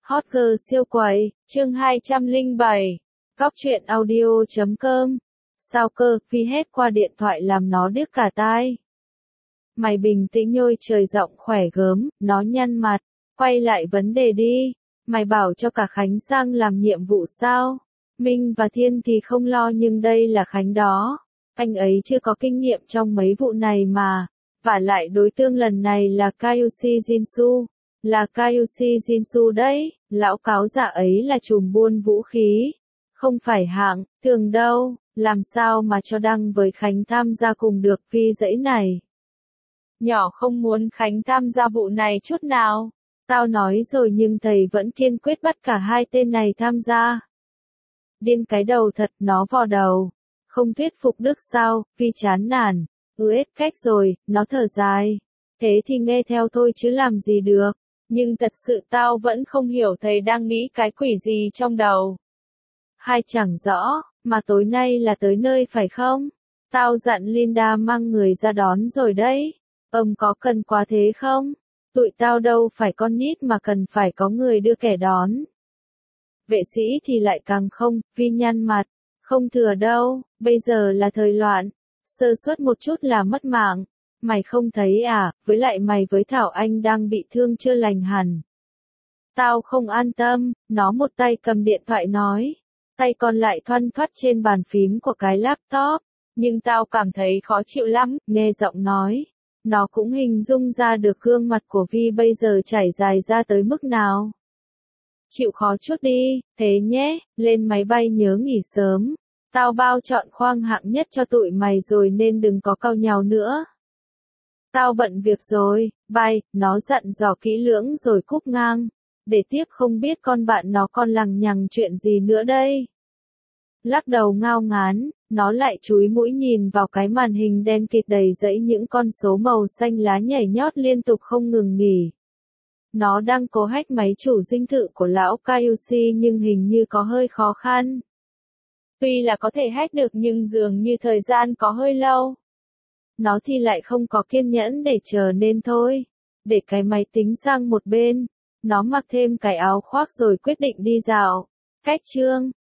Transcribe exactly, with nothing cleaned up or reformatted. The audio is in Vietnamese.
Hot girl siêu quầy, chương hai trăm lẻ bảy. Góc truyện audio chấm com. Sao cơ, phi hết qua điện thoại làm nó điếc cả tai. Mày bình tĩnh nhôi trời giọng khỏe gớm, nó nhăn mặt. Quay lại vấn đề đi. Mày bảo cho cả Khánh sang làm nhiệm vụ sao? Minh và Thiên thì không lo nhưng đây là Khánh đó. Anh ấy chưa có kinh nghiệm trong mấy vụ này mà. Vả lại đối tượng lần này là Kyushi Jinsu. Là Kyushi Jinsu đấy, lão cáo giả ấy là trùm buôn vũ khí. Không phải hạng, thường đâu, làm sao mà cho Đăng với Khánh tham gia cùng được vi dãy này. Nhỏ không muốn Khánh tham gia vụ này chút nào. Tao nói rồi nhưng thầy vẫn kiên quyết bắt cả hai tên này tham gia. Điên cái đầu thật, nó vò đầu. Không thuyết phục được sao, Vi chán nản. Ừ hết cách rồi, nó thở dài. Thế thì nghe theo thôi chứ làm gì được. Nhưng thật sự tao vẫn không hiểu thầy đang nghĩ cái quỷ gì trong đầu. Hai chẳng rõ, mà tối nay là tới nơi phải không? Tao dặn Linda mang người ra đón rồi đấy. Ông có cần quá thế không? Tụi tao đâu phải con nít mà cần phải có người đưa kẻ đón. Vệ sĩ thì lại càng không, Vi nhăn mặt. Không thừa đâu, bây giờ là thời loạn. Sơ suất một chút là mất mạng. Mày không thấy à, với lại mày với Thảo Anh đang bị thương chưa lành hẳn. Tao không an tâm, nó một tay cầm điện thoại nói. Tay còn lại thoăn thoắt trên bàn phím của cái laptop. Nhưng tao cảm thấy khó chịu lắm, nghe giọng nói. Nó cũng hình dung ra được gương mặt của Vi bây giờ chảy dài ra tới mức nào. Chịu khó chút đi, thế nhé, lên máy bay nhớ nghỉ sớm. Tao bao chọn khoang hạng nhất cho tụi mày rồi nên đừng có cau nhàu nữa. Tao bận việc rồi, bye, nó dặn dò kỹ lưỡng rồi cúp ngang. Để tiếp không biết con bạn nó còn lằng nhằng chuyện gì nữa đây. Lắc đầu ngao ngán, nó lại chúi mũi nhìn vào cái màn hình đen kịt đầy dẫy những con số màu xanh lá nhảy nhót liên tục không ngừng nghỉ. Nó đang cố hack máy chủ dinh thự của lão Kyushi nhưng hình như có hơi khó khăn. Tuy là có thể hack được nhưng dường như thời gian có hơi lâu. Nó thì lại không có kiên nhẫn để chờ nên thôi. Để cái máy tính sang một bên. Nó mặc thêm cái áo khoác rồi quyết định đi dạo. Cách chương.